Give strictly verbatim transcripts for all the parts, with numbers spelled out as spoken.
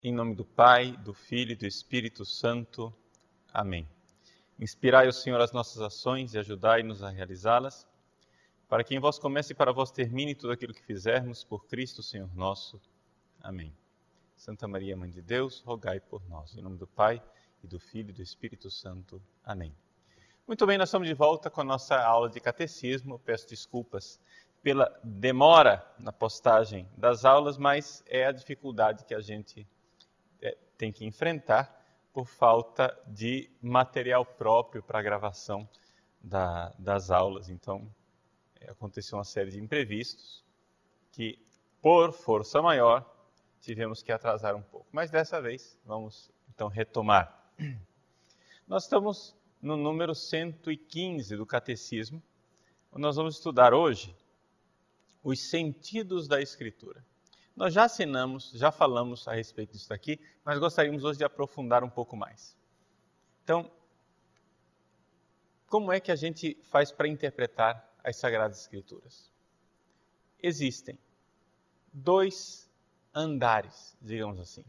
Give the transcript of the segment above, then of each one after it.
Em nome do Pai, do Filho e do Espírito Santo. Amém. Inspirai o Senhor as nossas ações e ajudai-nos a realizá-las, para que em vós comece e para vós termine tudo aquilo que fizermos, por Cristo, Senhor nosso. Amém. Santa Maria, Mãe de Deus, rogai por nós. Em nome do Pai, e do Filho e do Espírito Santo. Amém. Muito bem, nós estamos de volta com a nossa aula de catecismo. Eu peço desculpas pela demora na postagem das aulas, mas é a dificuldade que a gente é, tem que enfrentar por falta de material próprio para a gravação da, das aulas. Então, é, aconteceu uma série de imprevistos que, por força maior, tivemos que atrasar um pouco. Mas dessa vez, vamos então retomar. Nós estamos no número cento e quinze do Catecismo, onde nós vamos estudar hoje os sentidos da Escritura. Nós já assinamos, já falamos a respeito disso daqui, mas gostaríamos hoje de aprofundar um pouco mais. Então, como é que a gente faz para interpretar as Sagradas Escrituras? Existem dois andares, digamos assim.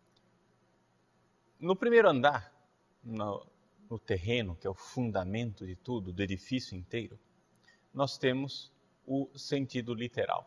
No primeiro andar, no, no terreno, que é o fundamento de tudo, do edifício inteiro, nós temos o sentido literal.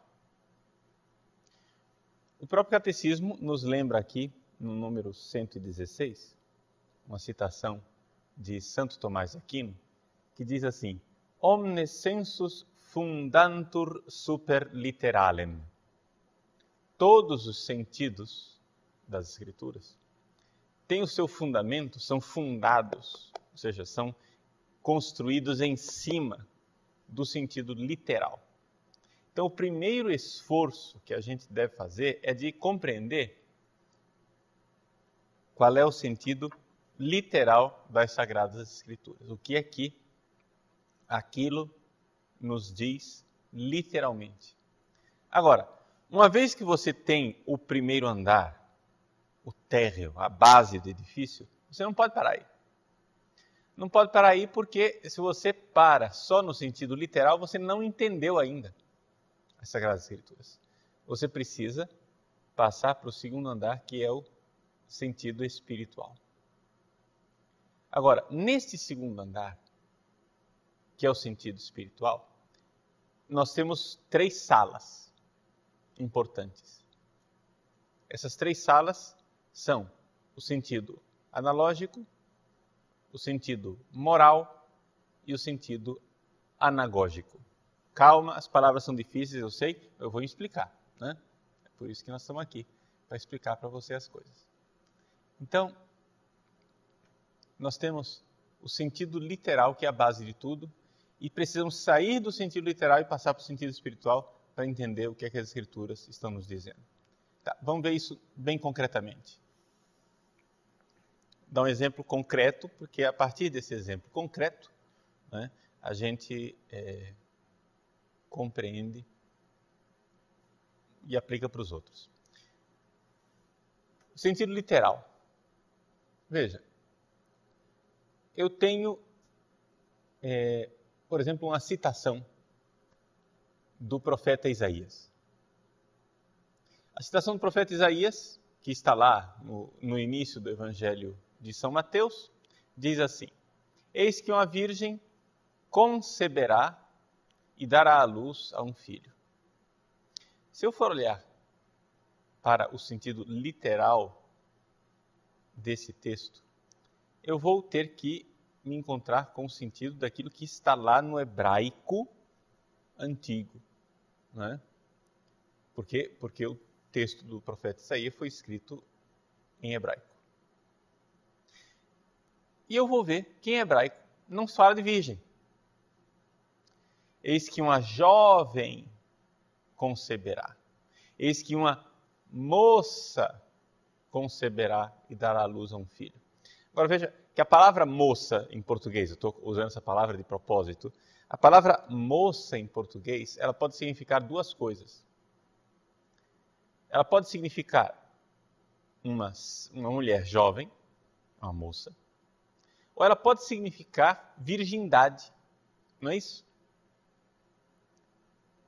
O próprio Catecismo nos lembra aqui, no número cento e dezesseis, uma citação de Santo Tomás de Aquino, que diz assim: Omne sensus fundantur super literalem. Todos os sentidos das Escrituras têm o seu fundamento, são fundados, ou seja, são construídos em cima do sentido literal. Então, o primeiro esforço que a gente deve fazer é de compreender qual é o sentido literal das Sagradas Escrituras. O que é que aquilo nos diz literalmente. Agora, uma vez que você tem o primeiro andar, o térreo, a base do edifício, você não pode parar aí. Não pode parar aí porque se você para só no sentido literal, você não entendeu ainda as Sagradas Escrituras. Você precisa passar para o segundo andar, que é o sentido espiritual. Agora, neste segundo andar, que é o sentido espiritual, nós temos três salas importantes. Essas três salas são o sentido analógico, o sentido moral e o sentido anagógico. Calma, as palavras são difíceis, eu sei, eu vou explicar, né? É por isso que nós estamos aqui, para explicar para você as coisas. Então, nós temos o sentido literal, que é a base de tudo, e precisamos sair do sentido literal e passar para o sentido espiritual para entender o que é que as Escrituras estão nos dizendo. Tá, vamos ver isso bem concretamente. Dar um exemplo concreto, porque a partir desse exemplo concreto, né, a gente é, compreende e aplica para os outros. O sentido literal. Veja, eu tenho, é, por exemplo, uma citação do profeta Isaías. A citação do profeta Isaías, que está lá no, no início do Evangelho de São Mateus, diz assim: Eis que uma virgem conceberá e dará à luz a um filho. Se eu for olhar para o sentido literal desse texto, eu vou ter que me encontrar com o sentido daquilo que está lá no hebraico antigo, né? Por quê? Porque o texto do profeta Isaías foi escrito em hebraico. E eu vou ver que em hebraico não se fala de virgem. Eis que uma jovem conceberá. Eis que uma moça conceberá e dará à luz a um filho. Agora veja que a palavra moça em português, eu estou usando essa palavra de propósito, a palavra moça em português, ela pode significar duas coisas. Ela pode significar uma, uma mulher jovem, uma moça, ou ela pode significar virgindade, não é isso?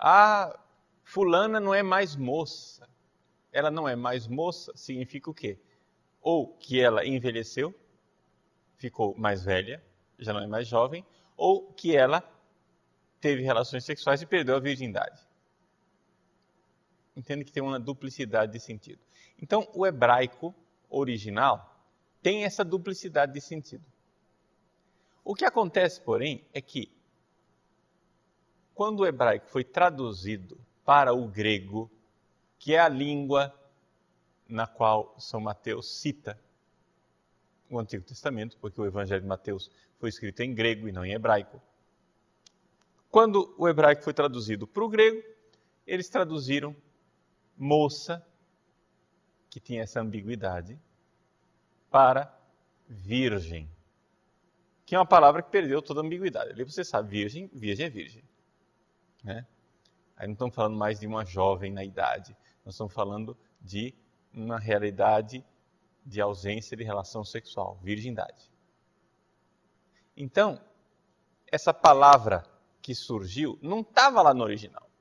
Ah, fulana não é mais moça. Ela não é mais moça, significa o quê? ou que ela envelheceu, ficou mais velha, já não é mais jovem, ou que ela teve relações sexuais e perdeu a virgindade. Entende que tem uma duplicidade de sentido. Então, o hebraico original tem essa duplicidade de sentido. O que acontece, porém, é que quando o hebraico foi traduzido para o grego, que é a língua na qual São Mateus cita o Antigo Testamento, porque o Evangelho de Mateus foi escrito em grego e não em hebraico. Quando o hebraico foi traduzido para o grego, eles traduziram moça, que tinha essa ambiguidade, para virgem, que é uma palavra que perdeu toda a ambiguidade. Ali você sabe, virgem, virgem é virgem. Né? Aí não estamos falando mais de uma jovem na idade, nós estamos falando de uma realidade de ausência de relação sexual, virgindade. Então, essa palavra que surgiu não estava lá no original.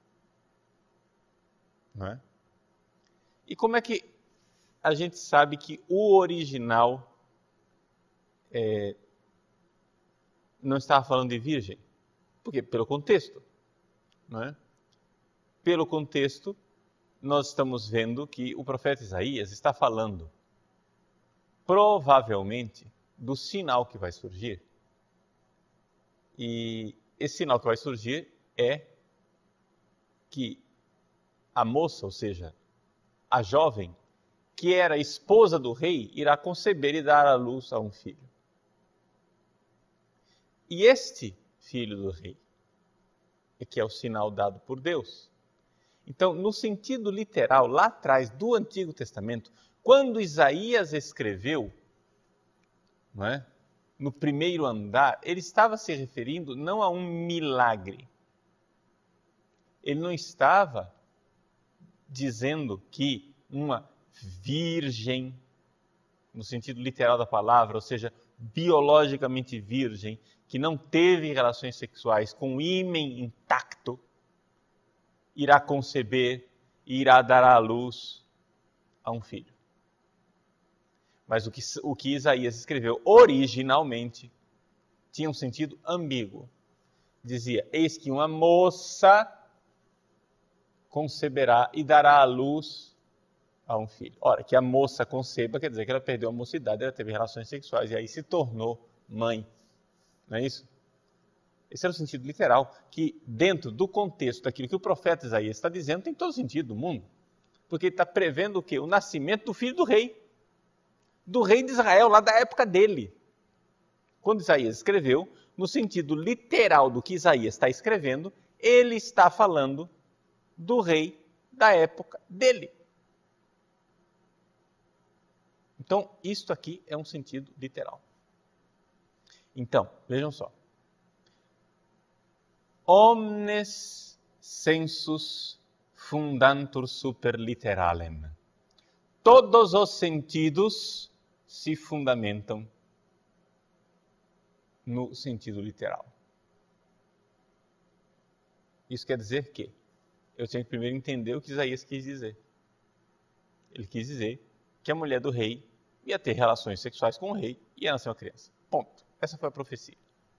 Não é? E como é que a gente sabe que o original é, não estava falando de virgem? Porque pelo contexto. Não é? Pelo contexto, nós estamos vendo que o profeta Isaías está falando, provavelmente, do sinal que vai surgir. E esse sinal que vai surgir é que a moça, ou seja, a jovem, que era esposa do rei, irá conceber e dar à luz a um filho. E este filho do rei é que é o sinal dado por Deus. Então, no sentido literal, lá atrás do Antigo Testamento, quando Isaías escreveu, não é, no primeiro andar, ele estava se referindo não a um milagre. Ele não estava dizendo que uma virgem, no sentido literal da palavra, ou seja, biologicamente virgem, que não teve relações sexuais com o ímen intacto, irá conceber e irá dar à luz a um filho. Mas o que, o que Isaías escreveu originalmente tinha um sentido ambíguo. Dizia, eis que uma moça conceberá e dará à luz a um filho. Ora, que a moça conceba quer dizer que ela perdeu a mocidade, ela teve relações sexuais e aí se tornou mãe. Não é isso? Esse era o sentido literal, que dentro do contexto daquilo que o profeta Isaías está dizendo, tem todo o sentido do mundo. Porque ele está prevendo o quê? O nascimento do filho do rei. Do rei de Israel, lá da época dele. Quando Isaías escreveu, no sentido literal do que Isaías está escrevendo, ele está falando do rei da época dele. Então, isto aqui é um sentido literal. Então, vejam só. Omnes sensus fundantur super literalem. Todos os sentidos se fundamentam no sentido literal. Isso quer dizer que eu tenho que primeiro entender o que Isaías quis dizer. Ele quis dizer que a mulher do rei ia ter relações sexuais com o rei e ia nascer uma criança. Ponto. Essa foi a profecia.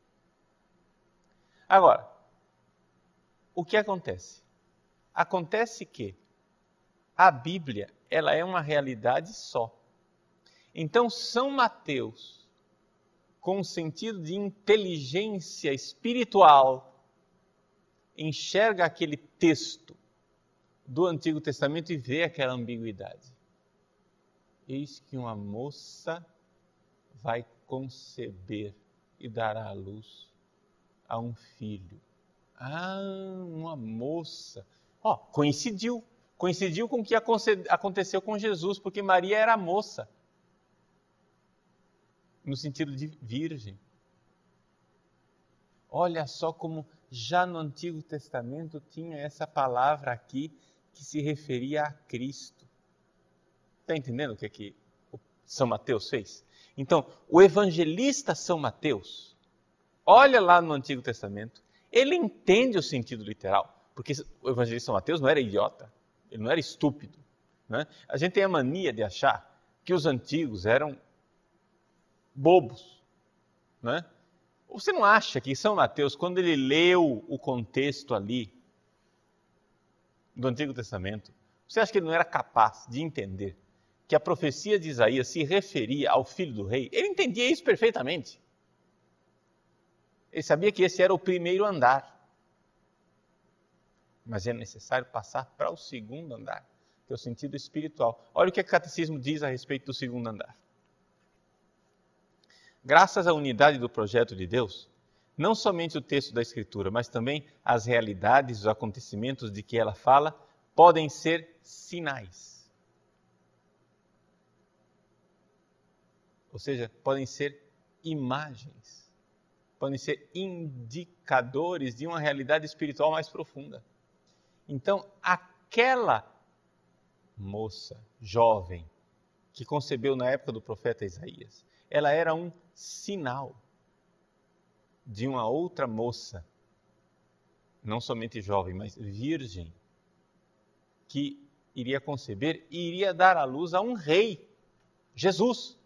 Agora, o que acontece? Acontece que a Bíblia, ela é uma realidade só. Então, São Mateus, com o sentido de inteligência espiritual, enxerga aquele texto do Antigo Testamento e vê aquela ambiguidade. Eis que uma moça vai conceber e dará à luz a um filho. Ah, uma moça. Ó, oh, coincidiu. Coincidiu com o que aconteceu com Jesus, porque Maria era moça. No sentido de virgem. Olha só como já no Antigo Testamento tinha essa palavra aqui que se referia a Cristo. Está entendendo o que é que São Mateus fez? Então, o evangelista São Mateus, olha lá no Antigo Testamento, ele entende o sentido literal, porque o evangelista São Mateus não era idiota, ele não era estúpido. Né? A gente tem a mania de achar que os antigos eram bobos, né? Você não acha que São Mateus, quando ele leu o contexto ali do Antigo Testamento, você acha que ele não era capaz de entender que a profecia de Isaías se referia ao filho do rei? Ele entendia isso perfeitamente. Ele sabia que esse era o primeiro andar. Mas é necessário passar para o segundo andar, que é o sentido espiritual. Olha o que o Catecismo diz a respeito do segundo andar. Graças à unidade do projeto de Deus, não somente o texto da Escritura, mas também as realidades, os acontecimentos de que ela fala, podem ser sinais. Ou seja, podem ser imagens. Podem ser indicadores de uma realidade espiritual mais profunda. Então, aquela moça jovem que concebeu na época do profeta Isaías, ela era um sinal de uma outra moça, não somente jovem, mas virgem, que iria conceber e iria dar à luz a um rei, Jesus.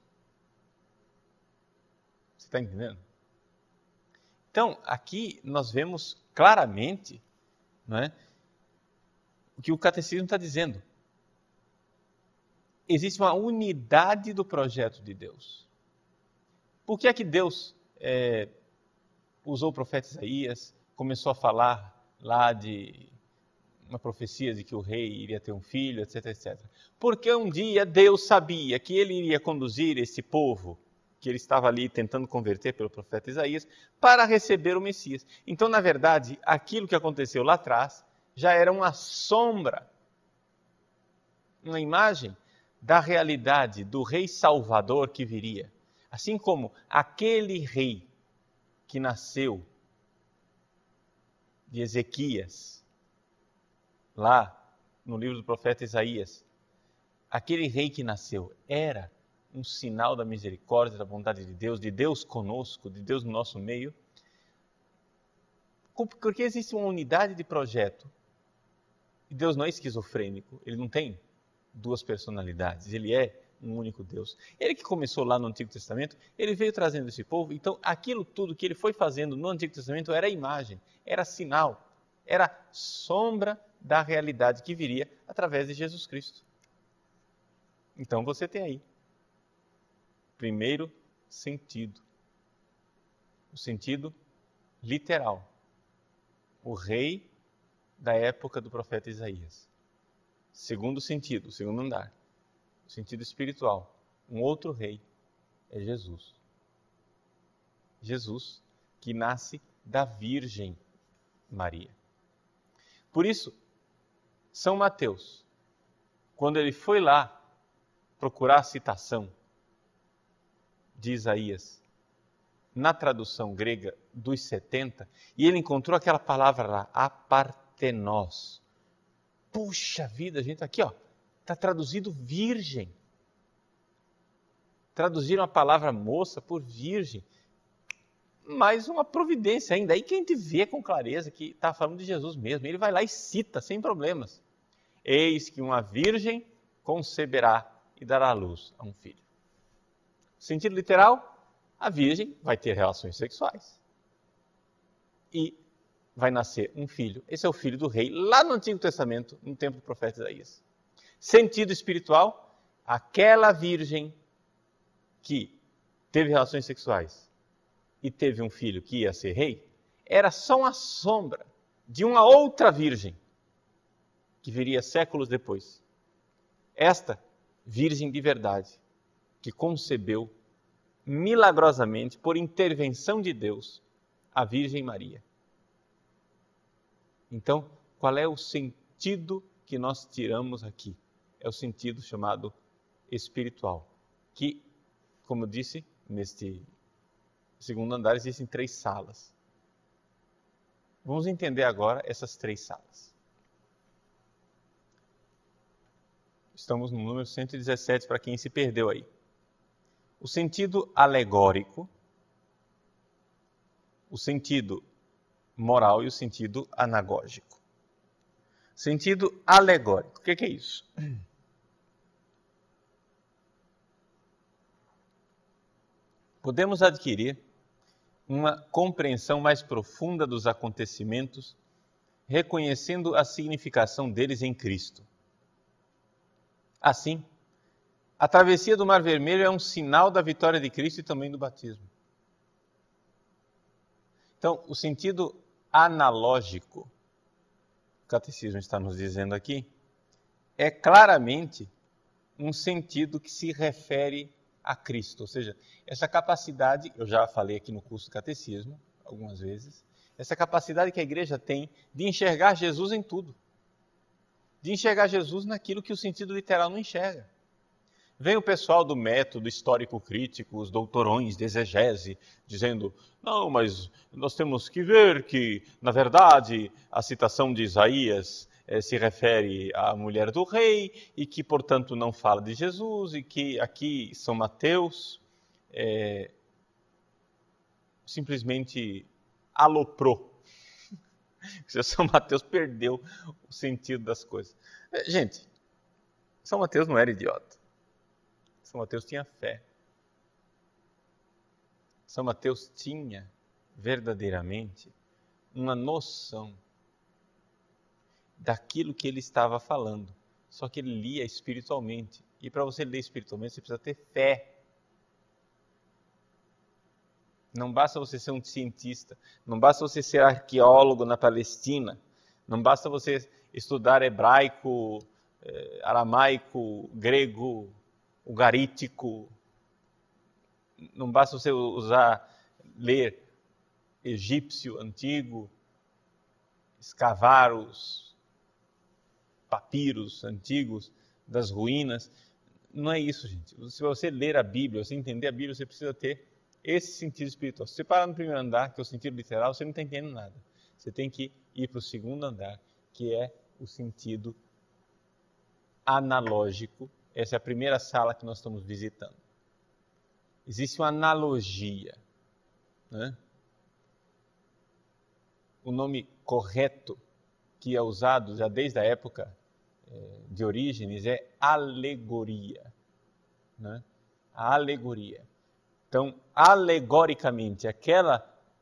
Você está entendendo? Então, aqui nós vemos claramente, não é, o que o Catecismo está dizendo. Existe uma unidade do projeto de Deus. Por que é que Deus é, usou o profeta Isaías, começou a falar lá de uma profecia de que o rei iria ter um filho, etc, etcétera. Porque um dia Deus sabia que ele iria conduzir esse povo, que ele estava ali tentando converter pelo profeta Isaías, para receber o Messias. Então, na verdade, aquilo que aconteceu lá atrás já era uma sombra, uma imagem da realidade do rei salvador que viria. Assim como aquele rei que nasceu de Ezequias, lá no livro do profeta Isaías, aquele rei que nasceu era um sinal da misericórdia, da bondade de Deus, de Deus conosco, de Deus no nosso meio, porque existe uma unidade de projeto. E Deus não é esquizofrênico, ele não tem duas personalidades, ele é um único Deus. Ele que começou lá no Antigo Testamento, ele veio trazendo esse povo, então aquilo tudo que ele foi fazendo no Antigo Testamento era imagem, era sinal, era sombra da realidade que viria através de Jesus Cristo. Então você tem aí, primeiro sentido, o sentido literal, o rei da época do profeta Isaías. Segundo sentido, segundo andar, o sentido espiritual, um outro rei é Jesus. Jesus que nasce da Virgem Maria. Por isso, São Mateus, quando ele foi lá procurar a citação de Isaías na tradução grega dos setenta, e ele encontrou aquela palavra lá, apartenós. Puxa vida, gente, aqui ó, está traduzido virgem. Traduziram a palavra moça por virgem. Mais uma providência ainda. Aí que a gente vê com clareza que está falando de Jesus mesmo. Ele vai lá e cita, sem problemas. Eis que uma virgem conceberá e dará à luz a um filho. Sentido literal, a virgem vai ter relações sexuais. E vai nascer um filho. Esse é o filho do rei, lá no Antigo Testamento, no tempo do profeta Isaías. Sentido espiritual, aquela virgem que teve relações sexuais e teve um filho que ia ser rei, era só uma sombra de uma outra virgem que viria séculos depois. Esta virgem de verdade, que concebeu milagrosamente, por intervenção de Deus, a Virgem Maria. Então, qual é o sentido que nós tiramos aqui? É o sentido chamado espiritual, que, como eu disse, neste segundo andar existem três salas. Vamos entender agora essas três salas. Estamos no número cento e dezessete, para quem se perdeu aí. O sentido alegórico, o sentido moral e o sentido anagógico. Sentido alegórico, o que é isso? podemos adquirir uma compreensão mais profunda dos acontecimentos, reconhecendo a significação deles em Cristo. Assim, a travessia do Mar Vermelho é um sinal da vitória de Cristo e também do batismo. Então, o sentido analógico, o Catecismo está nos dizendo aqui, é claramente um sentido que se refere a Cristo. Ou seja, essa capacidade, eu já falei aqui no curso do Catecismo, algumas vezes, essa capacidade que a igreja tem de enxergar Jesus em tudo. De enxergar Jesus naquilo que o sentido literal não enxerga. Vem o pessoal do método histórico-crítico, os doutorões de exegese, dizendo, não, mas nós temos que ver que, na verdade, a citação de Isaías eh, se refere à mulher do rei, e que, portanto, não fala de Jesus, e que aqui São Mateus eh, simplesmente aloprou. São Mateus perdeu o sentido das coisas. Gente, São Mateus não era idiota. São Mateus tinha fé. São Mateus tinha verdadeiramente uma noção daquilo que ele estava falando. Só que ele lia espiritualmente. E para você ler espiritualmente, você precisa ter fé. Não basta você ser um cientista. Não basta você ser arqueólogo na Palestina. Não basta você estudar hebraico, eh, aramaico, grego, ugarítico. Não basta você usar, ler egípcio antigo, escavar os papiros antigos das ruínas. Não é isso, gente. Se você ler a Bíblia, você entender a Bíblia, você precisa ter esse sentido espiritual. Se você parar no primeiro andar, que é o sentido literal, você não está entendendo nada. Você tem que ir para o segundo andar, que é o sentido analógico. Essa é a primeira sala que nós estamos visitando. Existe uma analogia, né? O nome correto que é usado já desde a época eh, de Orígenes é alegoria, né? A alegoria. Então, alegoricamente, aquela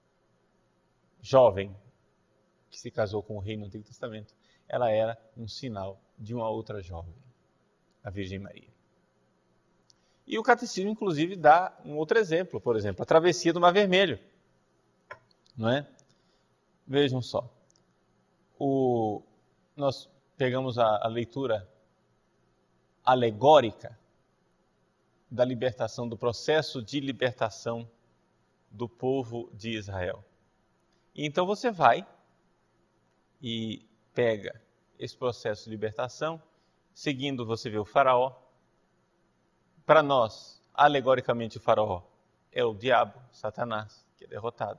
jovem que se casou com o rei no Antigo Testamento, ela era um sinal de uma outra jovem, a Virgem Maria. E o Catecismo, inclusive, dá um outro exemplo, por exemplo, a travessia do Mar Vermelho. Não é? Vejam só. O, nós pegamos a, a leitura alegórica da libertação, do processo de libertação do povo de Israel. E então você vai e pega esse processo de libertação, seguindo você vê o faraó. Para nós, alegoricamente, o faraó é o diabo, Satanás, que é derrotado.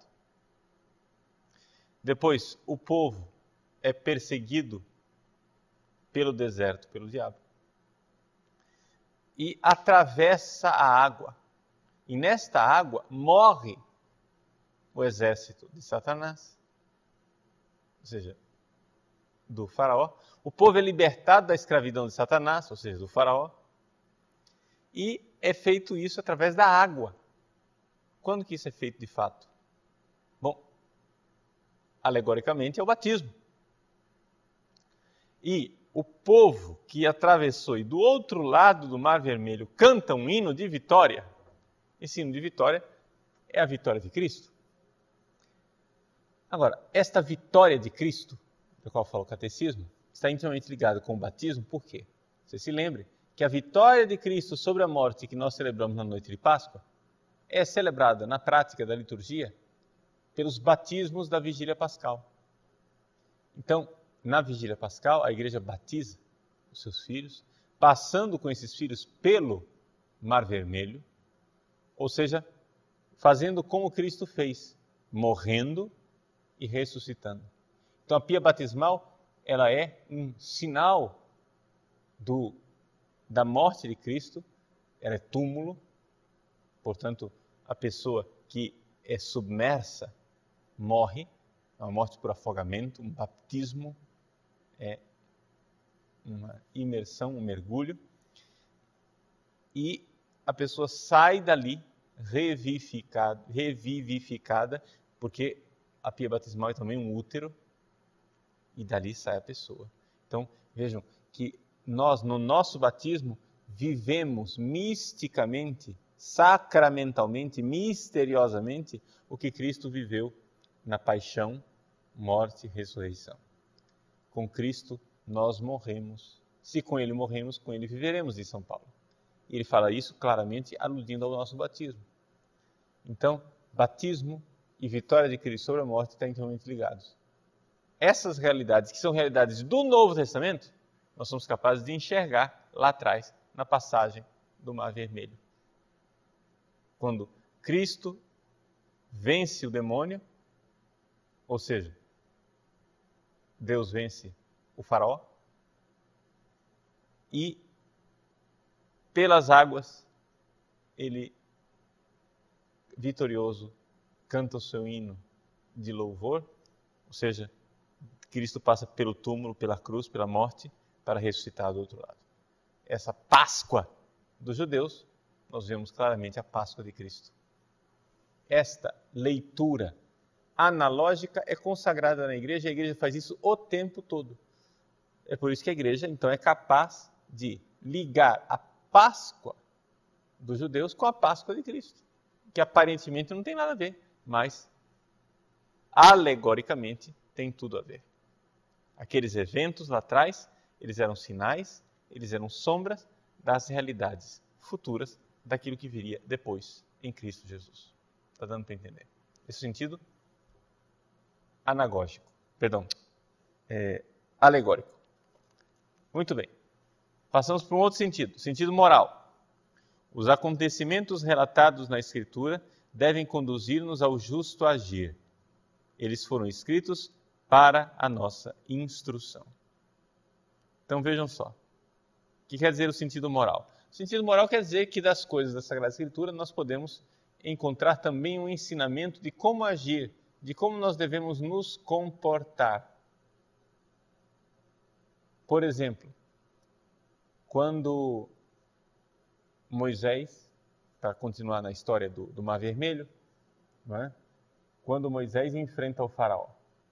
Depois, o povo é perseguido pelo deserto, pelo diabo. E atravessa a água. E nesta água morre o exército de Satanás. Ou seja, do faraó. O povo é libertado da escravidão de Satanás, ou seja, do faraó. E é feito isso através da água. Quando que isso é feito de fato? Bom, alegoricamente é o batismo. E o povo que atravessou e do outro lado do Mar Vermelho canta um hino de vitória. Esse hino de vitória é a vitória de Cristo. Agora, esta vitória de Cristo, da qual fala o Catecismo, está intimamente ligada com o batismo. Por quê? Você se lembre que a vitória de Cristo sobre a morte que nós celebramos na noite de Páscoa é celebrada na prática da liturgia pelos batismos da Vigília Pascal. Então, na Vigília Pascal, a igreja batiza os seus filhos, passando com esses filhos pelo Mar Vermelho, ou seja, fazendo como Cristo fez, morrendo e ressuscitando. Então, a pia batismal, ela é um sinal do da morte de Cristo, ela é túmulo, portanto, a pessoa que é submersa morre, é uma morte por afogamento, um batismo, é uma imersão, um mergulho, e a pessoa sai dali revivificada, revivificada, porque a pia batismal é também um útero, e dali sai a pessoa. Então, vejam que nós, no nosso batismo, vivemos misticamente, sacramentalmente, misteriosamente, o que Cristo viveu na paixão, morte e ressurreição. Com Cristo, nós morremos. Se com Ele morremos, com Ele viveremos, diz São Paulo. E ele fala isso claramente aludindo ao nosso batismo. Então, batismo e vitória de Cristo sobre a morte estão intimamente ligados. Essas realidades, que são realidades do Novo Testamento, nós somos capazes de enxergar lá atrás, na passagem do Mar Vermelho. Quando Cristo vence o demônio, ou seja, Deus vence o faraó, e pelas águas, ele, vitorioso, canta o seu hino de louvor, ou seja, Cristo passa pelo túmulo, pela cruz, pela morte, para ressuscitar do outro lado. Essa Páscoa dos judeus, nós vemos claramente a Páscoa de Cristo. Esta leitura analógica é consagrada na igreja, e a igreja faz isso o tempo todo. É por isso que a igreja, então, é capaz de ligar a Páscoa dos judeus com a Páscoa de Cristo, que aparentemente não tem nada a ver, mas alegoricamente tem tudo a ver. Aqueles eventos lá atrás, eles eram sinais, eles eram sombras das realidades futuras daquilo que viria depois em Cristo Jesus. Está dando para entender? Esse sentido anagógico, perdão, é, alegórico. Muito bem. Passamos para um outro sentido, sentido moral. Os acontecimentos relatados na Escritura devem conduzir-nos ao justo agir. Eles foram escritos para a nossa instrução. Então vejam só. O que quer dizer o sentido moral? O sentido moral quer dizer que das coisas da Sagrada Escritura nós podemos encontrar também um ensinamento de como agir, de como nós devemos nos comportar. Por exemplo, quando Moisés, para continuar na história do, do Mar Vermelho, não é? Quando Moisés enfrenta o faraó.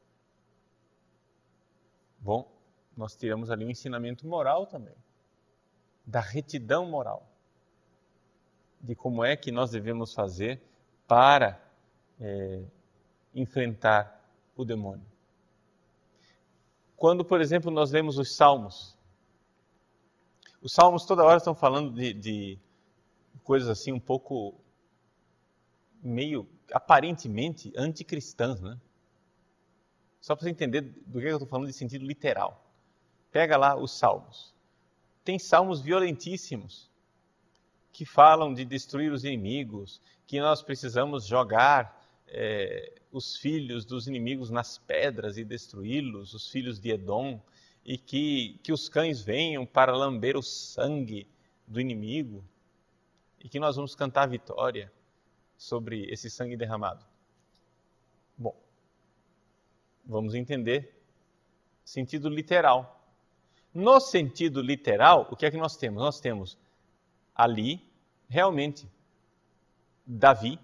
Bom, nós tiramos ali um ensinamento moral também, da retidão moral, de como é que nós devemos fazer para é, enfrentar o demônio. Quando, por exemplo, nós lemos os Salmos, os Salmos toda hora estão falando de, de coisas assim um pouco, meio, aparentemente, anticristãs, né? Só para você entender do que eu estou falando de sentido literal. Pega lá os Salmos. Tem salmos violentíssimos, que falam de destruir os inimigos, que nós precisamos jogar é, os filhos dos inimigos nas pedras e destruí-los, os filhos de Edom, e que, que os cães venham para lamber o sangue do inimigo, e que nós vamos cantar a vitória sobre esse sangue derramado. Bom, vamos entender sentido literal. No sentido literal, o que é que nós temos? Nós temos ali, realmente, Davi,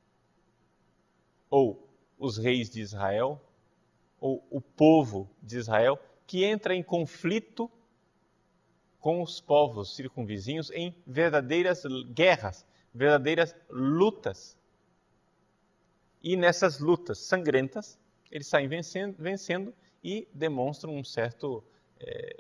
ou os reis de Israel, ou o povo de Israel, que entra em conflito com os povos circunvizinhos em verdadeiras guerras, verdadeiras lutas. E nessas lutas sangrentas, eles saem vencendo, vencendo e demonstram um certo, é,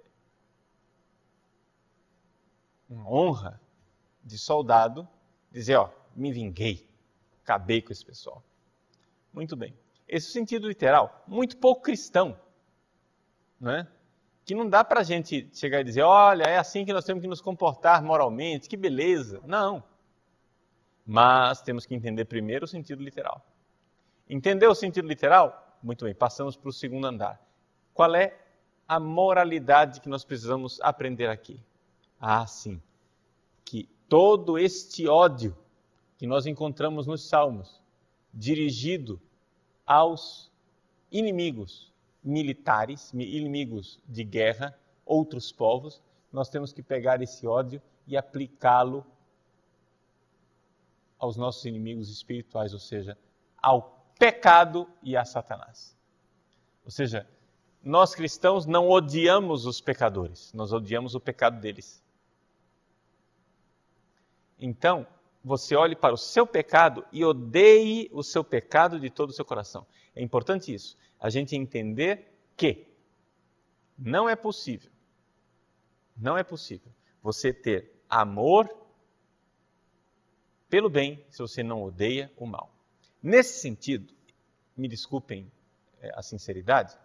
uma honra de soldado, dizer, ó, me vinguei, acabei com esse pessoal. Muito bem. Esse sentido literal, muito pouco cristão, não é? Que não dá para a gente chegar e dizer, olha, é assim que nós temos que nos comportar moralmente, que beleza. Não. Mas temos que entender primeiro o sentido literal. Entender o sentido literal? Muito bem, passamos para o segundo andar. Qual é a moralidade que nós precisamos aprender aqui? Ah, sim. Que todo este ódio que nós encontramos nos Salmos, dirigido aos inimigos militares, inimigos de guerra, outros povos, nós temos que pegar esse ódio e aplicá-lo aos nossos inimigos espirituais, ou seja, ao pecado e a Satanás. Ou seja, nós cristãos não odiamos os pecadores, nós odiamos o pecado deles. Então, você olhe para o seu pecado e odeie o seu pecado de todo o seu coração. É importante isso, a gente entender que não é possível, não é possível você ter amor pelo bem se você não odeia o mal. Nesse sentido, me desculpem a sinceridade,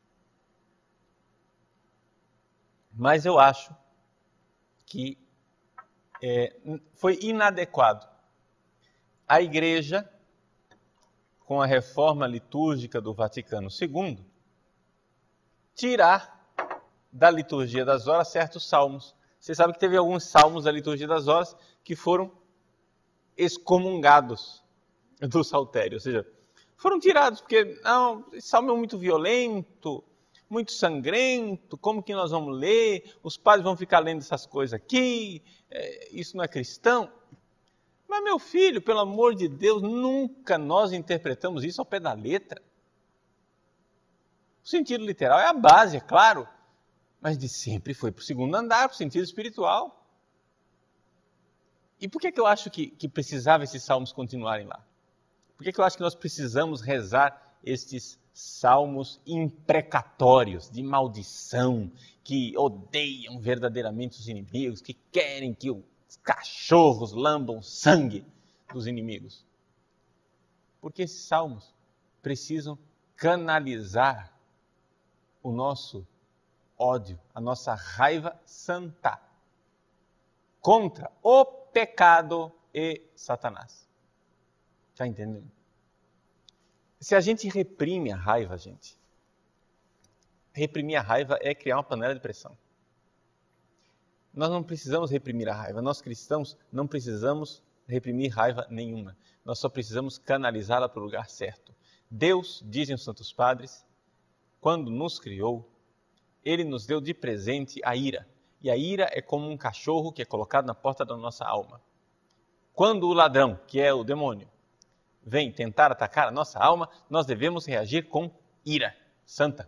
mas eu acho que é, foi inadequado a Igreja, com a reforma litúrgica do Vaticano segundo, tirar da liturgia das horas certos salmos. Você sabe que teve alguns salmos da liturgia das horas que foram excomungados do saltério, ou seja, foram tirados, porque não, esse salmo é muito violento, muito sangrento, como que nós vamos ler? Os padres vão ficar lendo essas coisas aqui, é, isso não é cristão. Mas, meu filho, pelo amor de Deus, nunca nós interpretamos isso ao pé da letra. O sentido literal é a base, é claro, mas de sempre foi para o segundo andar, para o sentido espiritual. E por que, que eu acho que, que precisava esses salmos continuarem lá? Por que, que eu acho que nós precisamos rezar estes salmos imprecatórios, de maldição, que odeiam verdadeiramente os inimigos, que querem que os cachorros lambam sangue dos inimigos? Porque esses salmos precisam canalizar o nosso ódio, a nossa raiva santa contra o pecado e Satanás. Está entendendo? Se a gente reprime a raiva, gente, reprimir a raiva é criar uma panela de pressão. Nós não precisamos reprimir a raiva. Nós cristãos não precisamos reprimir raiva nenhuma. Nós só precisamos canalizá-la para o lugar certo. Deus, dizem os santos padres, quando nos criou, Ele nos deu de presente a ira. E a ira é como um cachorro que é colocado na porta da nossa alma. Quando o ladrão, que é o demônio, vem tentar atacar a nossa alma, nós devemos reagir com ira santa.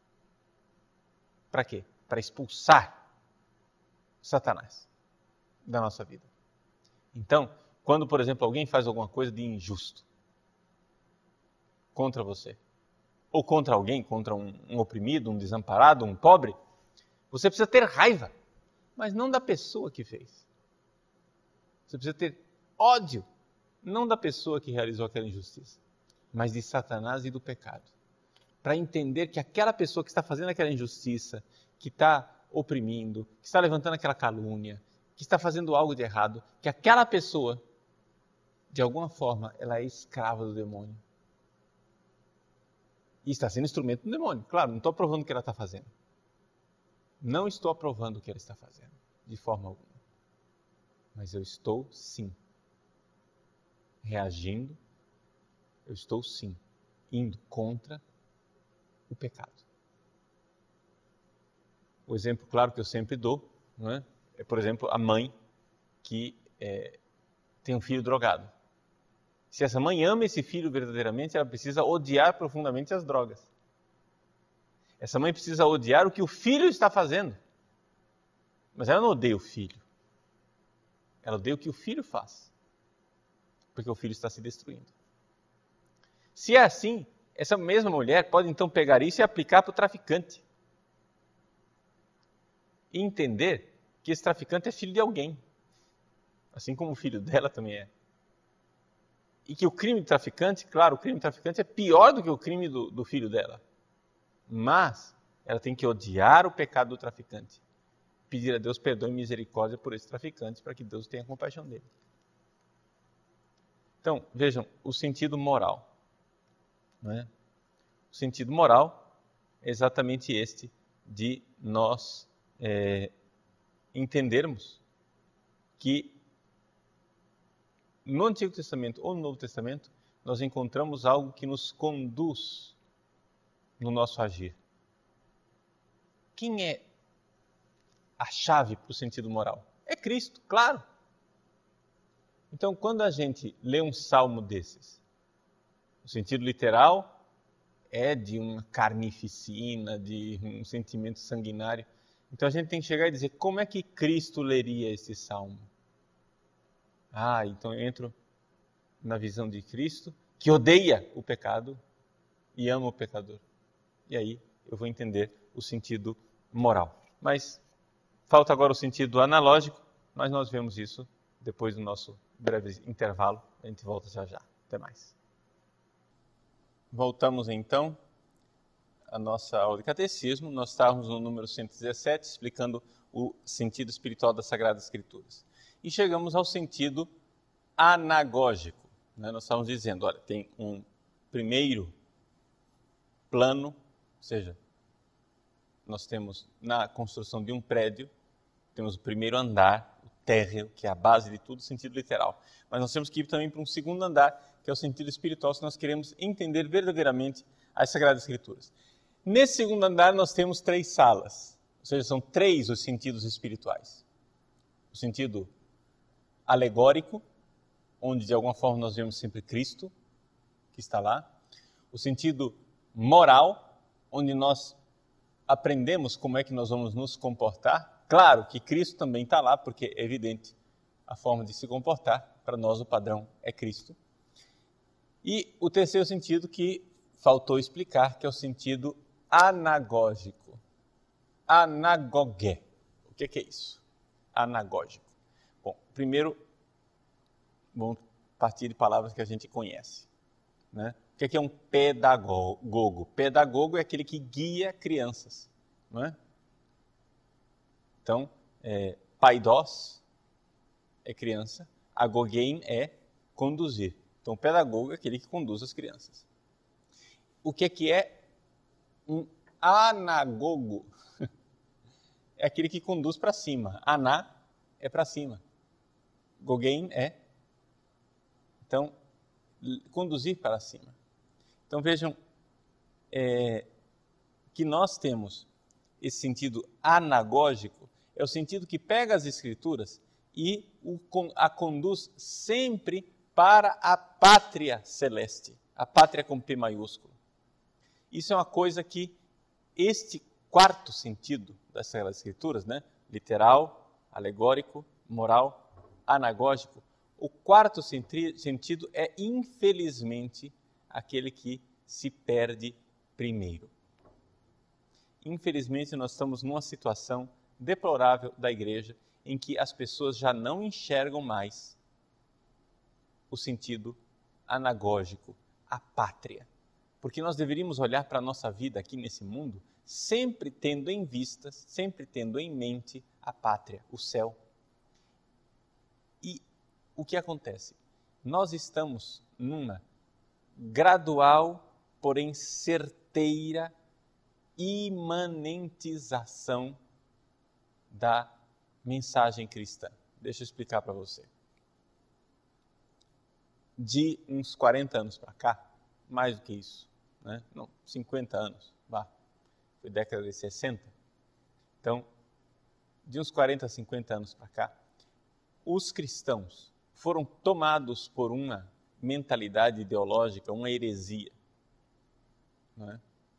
Para quê? Para expulsar Satanás da nossa vida. Então, quando, por exemplo, alguém faz alguma coisa de injusto contra você, ou contra alguém, contra um, um oprimido, um desamparado, um pobre, você precisa ter raiva, mas não da pessoa que fez. Você precisa ter ódio, não da pessoa que realizou aquela injustiça, mas de Satanás e do pecado. Para entender que aquela pessoa que está fazendo aquela injustiça, que está oprimindo, que está levantando aquela calúnia, que está fazendo algo de errado, que aquela pessoa, de alguma forma, ela é escrava do demônio. E está sendo instrumento do demônio. Claro, não estou aprovando o que ela está fazendo. Não estou aprovando o que ela está fazendo, de forma alguma. Mas eu estou, sim, reagindo, eu estou, sim, indo contra o pecado. O exemplo claro que eu sempre dou, não é? É, por exemplo, a mãe que é, tem um filho drogado. Se essa mãe ama esse filho verdadeiramente, ela precisa odiar profundamente as drogas. Essa mãe precisa odiar o que o filho está fazendo. Mas ela não odeia o filho. Ela odeia o que o filho faz. Porque o filho está se destruindo. Se é assim, essa mesma mulher pode então pegar isso e aplicar para o traficante. E entender que esse traficante é filho de alguém. Assim como o filho dela também é. E que o crime do traficante, claro, o crime do traficante é pior do que o crime do, do filho dela. Mas ela tem que odiar o pecado do traficante. Pedir a Deus perdão e misericórdia por esse traficante, para que Deus tenha compaixão dele. Então, vejam, o sentido moral. Não é? O sentido moral é exatamente este, de nós é, entendermos que no Antigo Testamento ou no Novo Testamento, nós encontramos algo que nos conduz no nosso agir. Quem é a chave para o sentido moral? É Cristo, claro. Então, quando a gente lê um salmo desses, o sentido literal é de uma carnificina, de um sentimento sanguinário. Então a gente tem que chegar e dizer, como é que Cristo leria esse salmo? Ah, então eu entro na visão de Cristo, que odeia o pecado e ama o pecador. E aí eu vou entender o sentido moral. Mas falta agora o sentido analógico, mas nós vemos isso depois do nosso breve intervalo. A gente volta já já. Até mais. Voltamos então à nossa aula de catecismo. Nós estávamos no número cento e dezessete, explicando o sentido espiritual das Sagradas Escrituras. E chegamos ao sentido anagógico. Né? Nós estávamos dizendo, olha, tem um primeiro plano, ou seja, nós temos na construção de um prédio, temos o primeiro andar, o térreo, que é a base de tudo, sentido literal. Mas nós temos que ir também para um segundo andar, que é o sentido espiritual, se nós queremos entender verdadeiramente as Sagradas Escrituras. Nesse segundo andar nós temos três salas, ou seja, são três os sentidos espirituais. O sentido alegórico, onde de alguma forma nós vemos sempre Cristo, que está lá. O sentido moral, onde nós aprendemos como é que nós vamos nos comportar. Claro que Cristo também está lá, porque é evidente a forma de se comportar. Para nós o padrão é Cristo. E o terceiro sentido que faltou explicar, que é o sentido anagógico. Anagogé. O que é isso? Anagógico. Bom, primeiro, vamos partir de palavras que a gente conhece. Né? O que é um pedagogo? Pedagogo é aquele que guia crianças. Não é? Então, é, paidós é criança, agogein é conduzir. Então, o pedagogo é aquele que conduz as crianças. O que é que é um anagogo? É aquele que conduz para cima. Aná é para cima. Gogein é, então, conduzir para cima. Então, vejam é, que nós temos esse sentido anagógico, é o sentido que pega as Escrituras e o, a conduz sempre para a pátria celeste, a pátria com P maiúsculo. Isso é uma coisa que este quarto sentido das Sagradas Escrituras, né, literal, alegórico, moral, anagógico, o quarto sentido é, infelizmente, aquele que se perde primeiro. Infelizmente, nós estamos numa situação deplorável da igreja em que as pessoas já não enxergam mais o sentido anagógico, a pátria. Porque nós deveríamos olhar para a nossa vida aqui nesse mundo sempre tendo em vista, sempre tendo em mente a pátria, o céu. E o que acontece? Nós estamos numa gradual, porém certeira, imanentização da mensagem cristã. Deixa eu explicar para você. De uns quarenta anos para cá, mais do que isso, né? Não, cinquenta anos, vá, foi década de sessenta. Então, de uns quarenta a cinquenta anos para cá, os cristãos foram tomados por uma mentalidade ideológica, uma heresia, não é?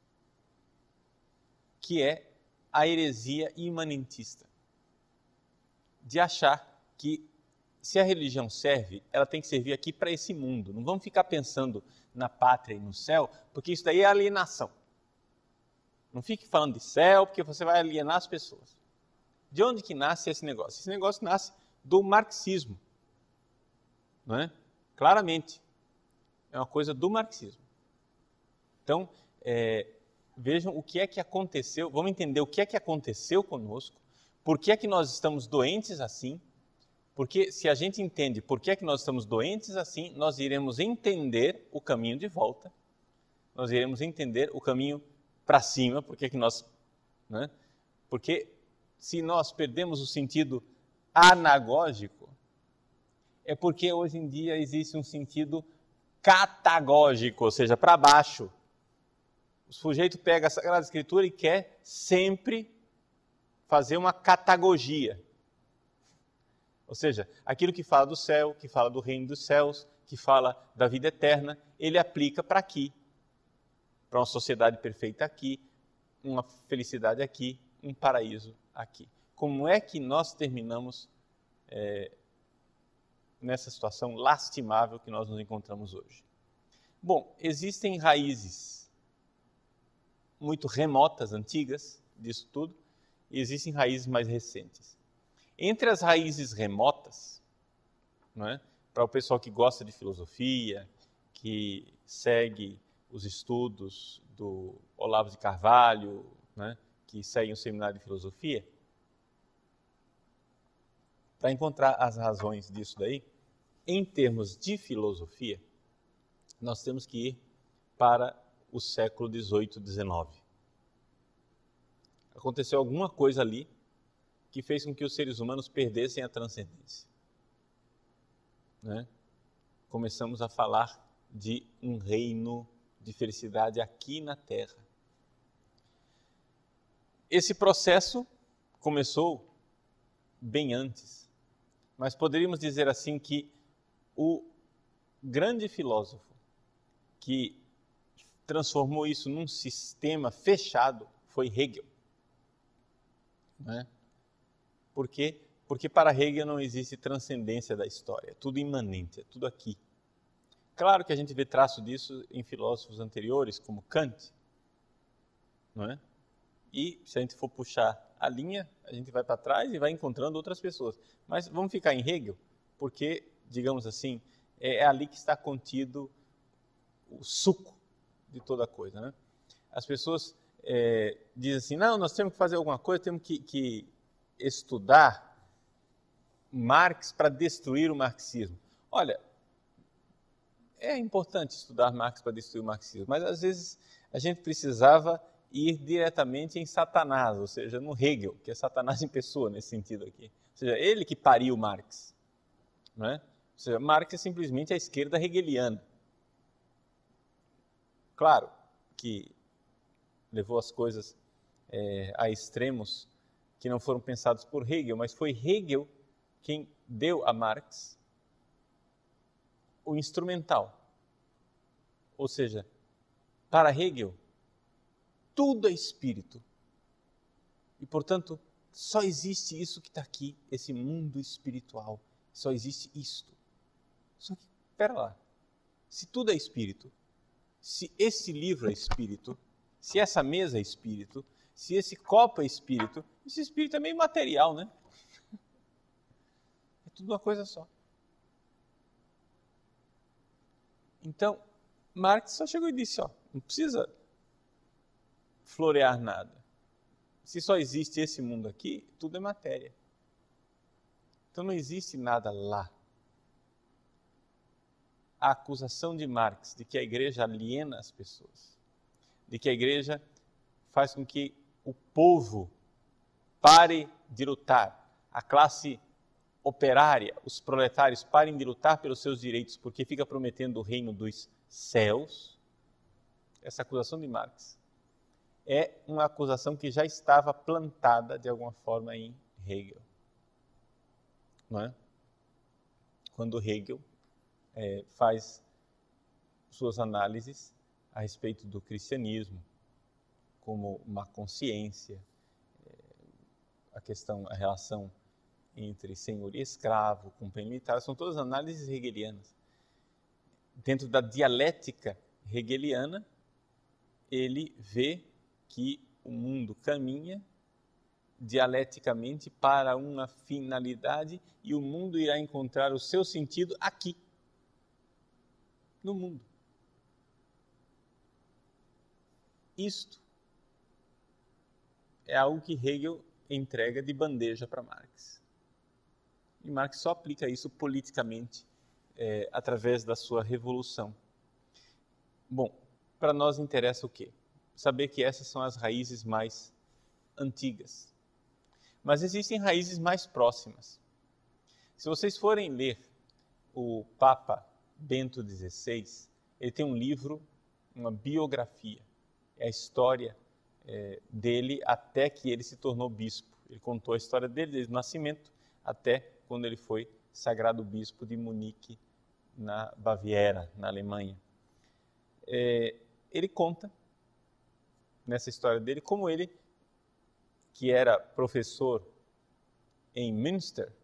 Que é a heresia imanentista, de achar que se a religião serve, ela tem que servir aqui para esse mundo. Não vamos ficar pensando na pátria e no céu, porque isso daí é alienação. Não fique falando de céu, porque você vai alienar as pessoas. De onde que nasce esse negócio? Esse negócio nasce do marxismo, não é? Claramente, é uma coisa do marxismo. Então, é, vejam o que é que aconteceu, vamos entender o que é que aconteceu conosco, por que é que nós estamos doentes assim, porque se a gente entende por que é que nós estamos doentes assim, nós iremos entender o caminho de volta, nós iremos entender o caminho para cima, porque é que nós, né? Porque se nós perdemos o sentido anagógico, é porque hoje em dia existe um sentido catagógico, ou seja, para baixo. O sujeito pega a Sagrada Escritura e quer sempre fazer uma catagogia. Ou seja, aquilo que fala do céu, que fala do reino dos céus, que fala da vida eterna, ele aplica para aqui, para uma sociedade perfeita aqui, uma felicidade aqui, um paraíso aqui. Como é que nós terminamos é, nessa situação lastimável que nós nos encontramos hoje? Bom, existem raízes muito remotas, antigas, disso tudo, e existem raízes mais recentes. Entre as raízes remotas, não é? Para o pessoal que gosta de filosofia, que segue os estudos do Olavo de Carvalho, né? Que segue o seminário de filosofia, para encontrar as razões disso daí, em termos de filosofia, nós temos que ir para o século dezoito, dezenove. Aconteceu alguma coisa ali que fez com que os seres humanos perdessem a transcendência. Né? Começamos a falar de um reino de felicidade aqui na Terra. Esse processo começou bem antes, mas poderíamos dizer assim que o grande filósofo que transformou isso num sistema fechado foi Hegel. Né? Por quê? Porque para Hegel não existe transcendência da história, é tudo imanente, é tudo aqui. Claro que a gente vê traço disso em filósofos anteriores, como Kant, não é? E se a gente for puxar a linha, a gente vai para trás e vai encontrando outras pessoas. Mas vamos ficar em Hegel, porque, digamos assim, é ali que está contido o suco de toda a coisa. Né? As pessoas é, dizem assim, não, nós temos que fazer alguma coisa, temos que, que estudar Marx para destruir o marxismo. Olha, é importante estudar Marx para destruir o marxismo, mas às vezes a gente precisava ir diretamente em Satanás, ou seja, no Hegel, que é Satanás em pessoa nesse sentido aqui. Ou seja, ele que pariu Marx. Não é? Ou seja, Marx é simplesmente a esquerda hegeliana. Claro que levou as coisas é, a extremos que não foram pensados por Hegel, mas foi Hegel quem deu a Marx o instrumental. Ou seja, para Hegel, tudo é espírito. E, portanto, só existe isso que está aqui, esse mundo espiritual. Só existe isto. Só que, espera lá, se tudo é espírito, se esse livro é espírito, se essa mesa é espírito, se esse copo é espírito, esse espírito é meio material, né? É tudo uma coisa só. Então, Marx só chegou e disse, ó, não precisa florear nada. Se só existe esse mundo aqui, tudo é matéria. Então não existe nada lá. A acusação de Marx de que a igreja aliena as pessoas, de que a igreja faz com que o povo pare de lutar, a classe operária, os proletários parem de lutar pelos seus direitos porque fica prometendo o reino dos céus, essa acusação de Marx é uma acusação que já estava plantada de alguma forma em Hegel. Não é? Quando Hegel é, faz suas análises a respeito do cristianismo como uma consciência, é, a questão, a relação entre senhor e escravo, companheiro militar, são todas análises hegelianas. Dentro da dialética hegeliana, ele vê que o mundo caminha dialeticamente para uma finalidade e o mundo irá encontrar o seu sentido aqui, no mundo. Isto é algo que Hegel entrega de bandeja para Marx. E Marx só aplica isso politicamente é, através da sua revolução. Bom, para nós interessa o quê? Saber que essas são as raízes mais antigas. Mas existem raízes mais próximas. Se vocês forem ler o Papa Bento dezesseis, ele tem um livro, uma biografia. É a história é, dele até que ele se tornou bispo. Ele contou a história dele, desde o nascimento até quando ele foi sagrado bispo de Munique, na Baviera, na Alemanha. É, ele conta, nessa história dele, como ele, que era professor em Münster,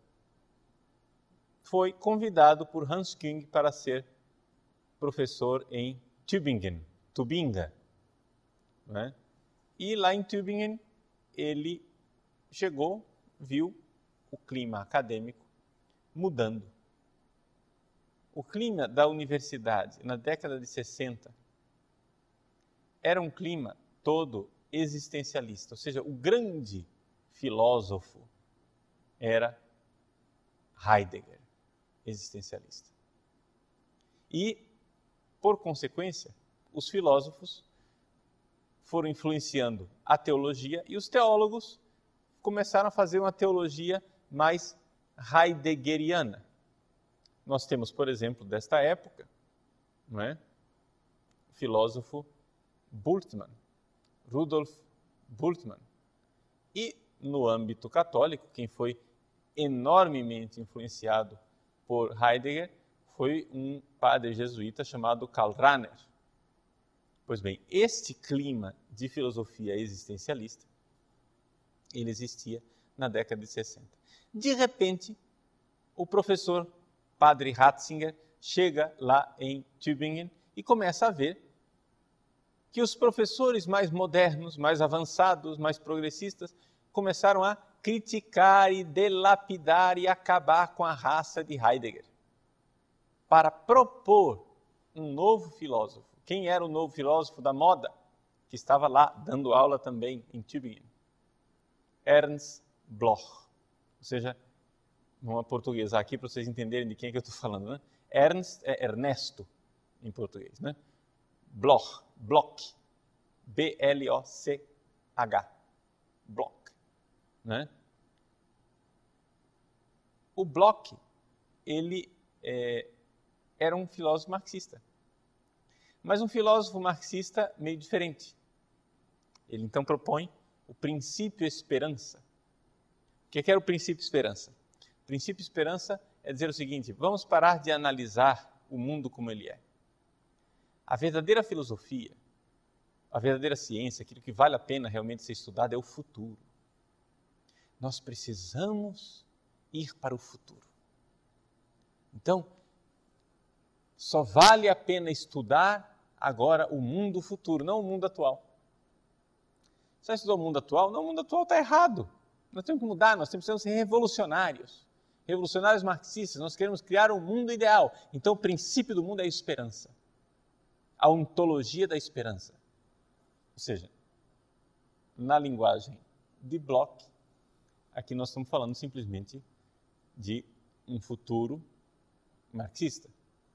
foi convidado por Hans Küng para ser professor em Tübingen, Tubinga, né? E lá em Tübingen ele chegou, viu o clima acadêmico mudando. O clima da universidade na década de sessenta era um clima todo existencialista, ou seja, o grande filósofo era Heidegger, existencialista. E, por consequência, os filósofos foram influenciando a teologia e os teólogos começaram a fazer uma teologia mais heideggeriana. Nós temos, por exemplo, desta época, não é? O filósofo Bultmann, Rudolf Bultmann. E, no âmbito católico, quem foi enormemente influenciado por Heidegger foi um padre jesuíta chamado Karl Rahner. Pois bem, este clima de filosofia existencialista, ele existia na década de sessenta. De repente, o professor padre Ratzinger chega lá em Tübingen e começa a ver que os professores mais modernos, mais avançados, mais progressistas, começaram a criticar e delapidar e acabar com a raça de Heidegger, para propor um novo filósofo. Quem era o novo filósofo da moda, que estava lá dando aula também em Tübingen? Ernst Bloch. Ou seja, vamos portuguesar aqui para vocês entenderem de quem é que eu estou falando, né? Ernst é Ernesto, em português, né? Bloch, Bloch, B L O C H, Bloch, né? O Bloch, ele é, era um filósofo marxista, mas um filósofo marxista meio diferente. Ele então propõe o princípio esperança. O que era o princípio esperança? O princípio esperança é dizer o seguinte: vamos parar de analisar o mundo como ele é. A verdadeira filosofia, a verdadeira ciência, aquilo que vale a pena realmente ser estudado é o futuro. Nós precisamos ir para o futuro. Então, só vale a pena estudar agora o mundo futuro, não o mundo atual. Você vai estudar o mundo atual? Não, o mundo atual está errado. Nós temos que mudar, nós temos que ser revolucionários. Revolucionários marxistas, nós queremos criar um mundo ideal. Então, o princípio do mundo é a esperança. A ontologia da esperança. Ou seja, na linguagem de Bloch, aqui nós estamos falando simplesmente de um futuro marxista.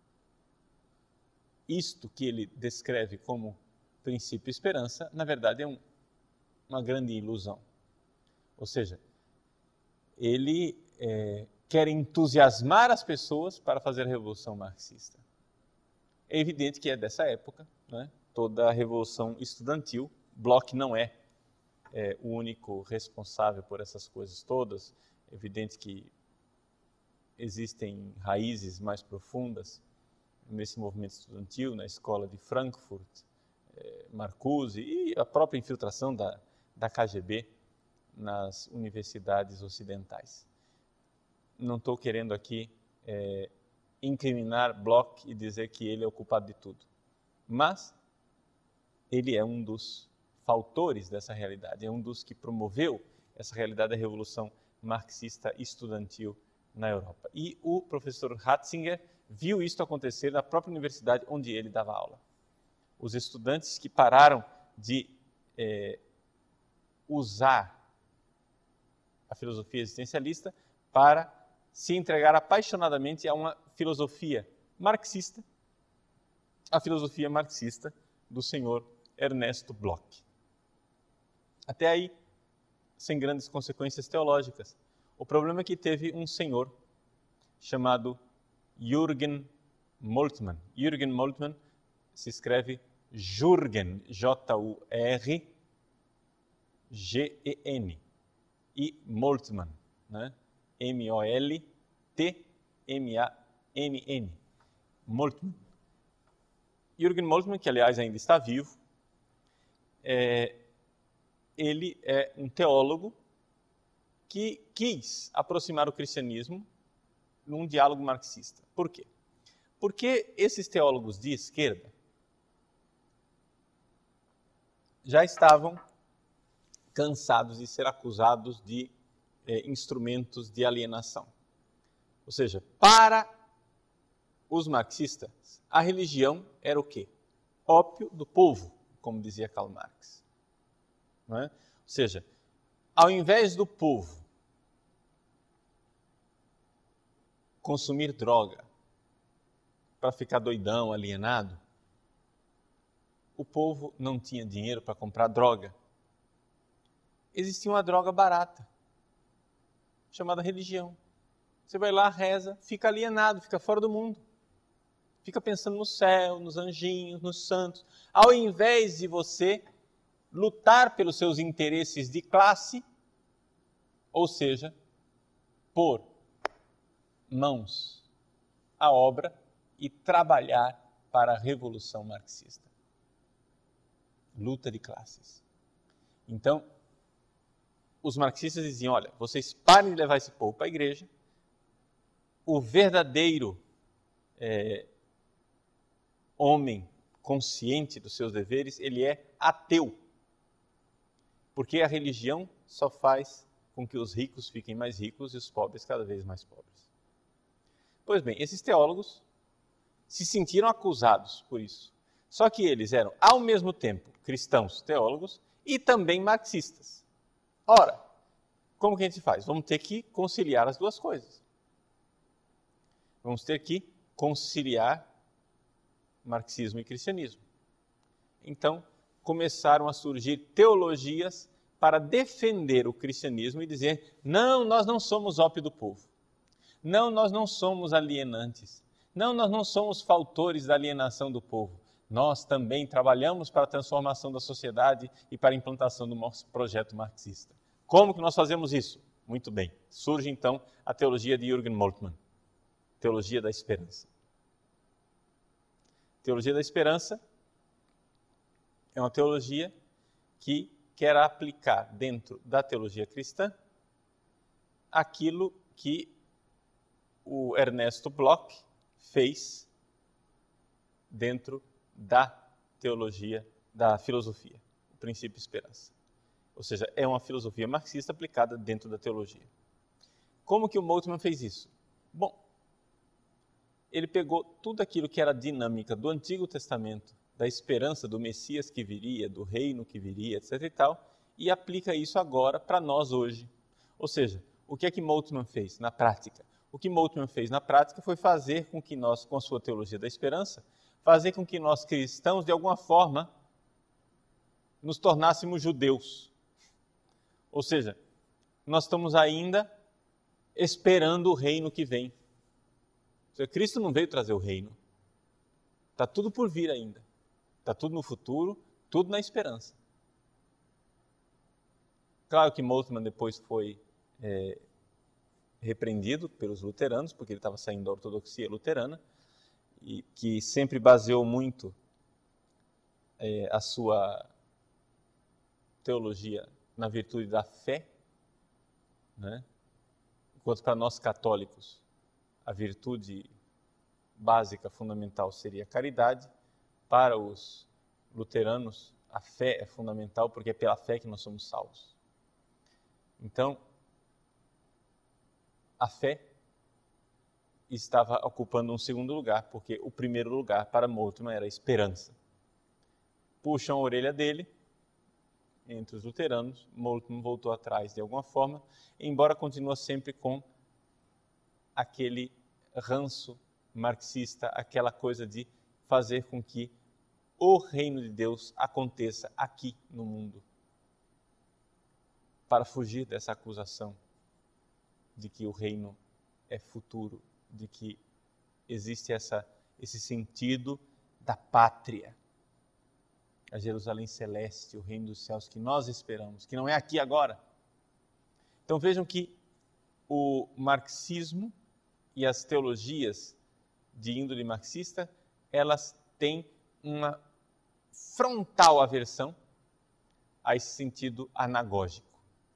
Isto que ele descreve como princípio esperança, na verdade é um, uma grande ilusão. Ou seja, ele é, quer entusiasmar as pessoas para fazer a revolução marxista. É evidente que é dessa época, né? Toda a revolução estudantil. Bloch não é, é o único responsável por essas coisas todas. É evidente que existem raízes mais profundas nesse movimento estudantil, na escola de Frankfurt, é, Marcuse e a própria infiltração da, da K G B nas universidades ocidentais. Não estou querendo aqui é, incriminar Bloch e dizer que ele é o culpado de tudo. Mas ele é um dos fautores dessa realidade, é um dos que promoveu essa realidade da revolução marxista estudantil na Europa. E o professor Ratzinger viu isso acontecer na própria universidade onde ele dava aula. Os estudantes que pararam de é, usar a filosofia existencialista para se entregar apaixonadamente a uma filosofia marxista, a filosofia marxista do senhor Ernesto Bloch. Até aí, sem grandes consequências teológicas. O problema é que teve um senhor chamado Jürgen Moltmann. Jürgen Moltmann se escreve Jürgen, J U R G E N, e Moltmann, né? M O L T M A N N, Moltmann. Jürgen Moltmann, que aliás ainda está vivo, é, ele é um teólogo que quis aproximar o cristianismo num diálogo marxista. Por quê? Porque esses teólogos de esquerda já estavam cansados de ser acusados de é, instrumentos de alienação. Ou seja, para os marxistas, a religião era o quê? Ópio do povo, como dizia Karl Marx. Não é? Ou seja, ao invés do povo consumir droga para ficar doidão, alienado, o povo não tinha dinheiro para comprar droga. Existia uma droga barata, chamada religião. Você vai lá, reza, fica alienado, fica fora do mundo. Fica pensando no céu, nos anjinhos, nos santos. Ao invés de você lutar pelos seus interesses de classe, ou seja, pôr mãos à obra e trabalhar para a revolução marxista. Luta de classes. Então, os marxistas diziam, olha, vocês parem de levar esse povo para a igreja, o verdadeiro é, homem consciente dos seus deveres, ele é ateu. Porque a religião só faz com que os ricos fiquem mais ricos e os pobres cada vez mais pobres. Pois bem, esses teólogos se sentiram acusados por isso. Só que eles eram, ao mesmo tempo, cristãos teólogos e também marxistas. Ora, como que a gente faz? Vamos ter que conciliar as duas coisas. Vamos ter que conciliar marxismo e cristianismo. Então, começaram a surgir teologias para defender o cristianismo e dizer, não, nós não somos ópio do povo. Não, nós não somos alienantes. Não, nós não somos fautores da alienação do povo. Nós também trabalhamos para a transformação da sociedade e para a implantação do nosso projeto marxista. Como que nós fazemos isso? Muito bem. Surge então a teologia de Jürgen Moltmann. Teologia da esperança. Teologia da esperança é uma teologia que quer aplicar dentro da teologia cristã aquilo que o Ernesto Bloch fez dentro da teologia, da filosofia, o princípio esperança. Ou seja, é uma filosofia marxista aplicada dentro da teologia. Como que o Moltmann fez isso? Bom, ele pegou tudo aquilo que era a dinâmica do Antigo Testamento, da esperança do Messias que viria, do reino que viria, etc e tal, e aplica isso agora para nós hoje. Ou seja, o que é que Moltmann fez na prática? O que Moltmann fez na prática foi fazer com que nós, com a sua teologia da esperança, fazer com que nós cristãos, de alguma forma, nos tornássemos judeus. Ou seja, nós estamos ainda esperando o reino que vem. Ou seja, Cristo não veio trazer o reino. Está tudo por vir ainda. Está tudo no futuro, tudo na esperança. Claro que Moltmann depois foi é, repreendido pelos luteranos, porque ele estava saindo da ortodoxia luterana, e que sempre baseou muito é, a sua teologia na virtude da fé, né? Enquanto para nós católicos a virtude básica, fundamental seria a caridade, para os luteranos a fé é fundamental porque é pela fé que nós somos salvos. Então, a fé estava ocupando um segundo lugar, porque o primeiro lugar para Moltmann era a esperança. Puxam a orelha dele, entre os luteranos, Moltmann voltou atrás de alguma forma, embora continue sempre com aquele ranço marxista, aquela coisa de fazer com que o reino de Deus aconteça aqui no mundo, para fugir dessa acusação de que o reino é futuro, de que existe essa, esse sentido da pátria, a Jerusalém celeste, o reino dos céus que nós esperamos, que não é aqui agora. Então vejam que o marxismo e as teologias de índole marxista, elas têm uma frontal aversão a esse sentido anagógico.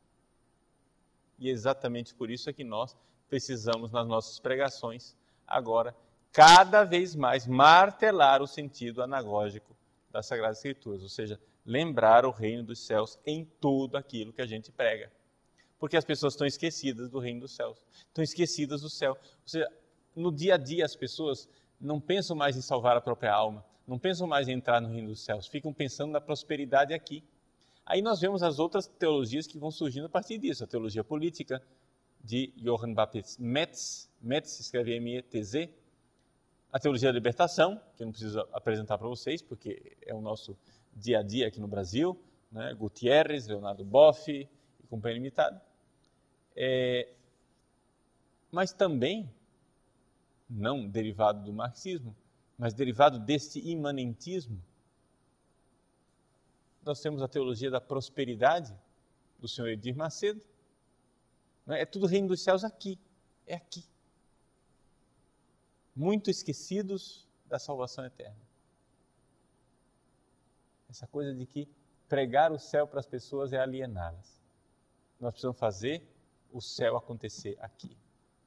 E exatamente por isso é que nós precisamos, nas nossas pregações, agora, cada vez mais martelar o sentido anagógico das Sagradas Escrituras, ou seja, lembrar o reino dos céus em tudo aquilo que a gente prega. Porque as pessoas estão esquecidas do reino dos céus, estão esquecidas do céu. Ou seja, no dia a dia as pessoas não pensam mais em salvar a própria alma, não pensam mais em entrar no reino dos céus, ficam pensando na prosperidade aqui. Aí nós vemos as outras teologias que vão surgindo a partir disso. A teologia política de Johann Baptist Metz, Metz se escreve M E T Z. A teologia da libertação, que eu não preciso apresentar para vocês, porque é o nosso dia a dia aqui no Brasil, né? Gutierrez, Leonardo Boff e Companhia Limitada. É, mas também, não derivado do marxismo, mas derivado deste imanentismo, nós temos a teologia da prosperidade do senhor Edir Macedo. É tudo reino dos céus aqui, é aqui. Muito esquecidos da salvação eterna. Essa coisa de que pregar o céu para as pessoas é aliená-las. Nós precisamos fazer o céu acontecer aqui.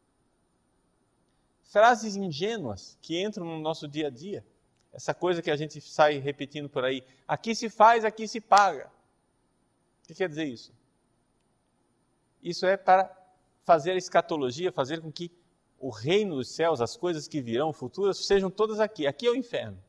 Frases ingênuas que entram no nosso dia a dia. Essa coisa que a gente sai repetindo por aí. Aqui se faz, aqui se paga. O que quer dizer isso? Isso é para fazer a escatologia, fazer com que o reino dos céus, as coisas que virão, futuras, sejam todas aqui. Aqui é o inferno.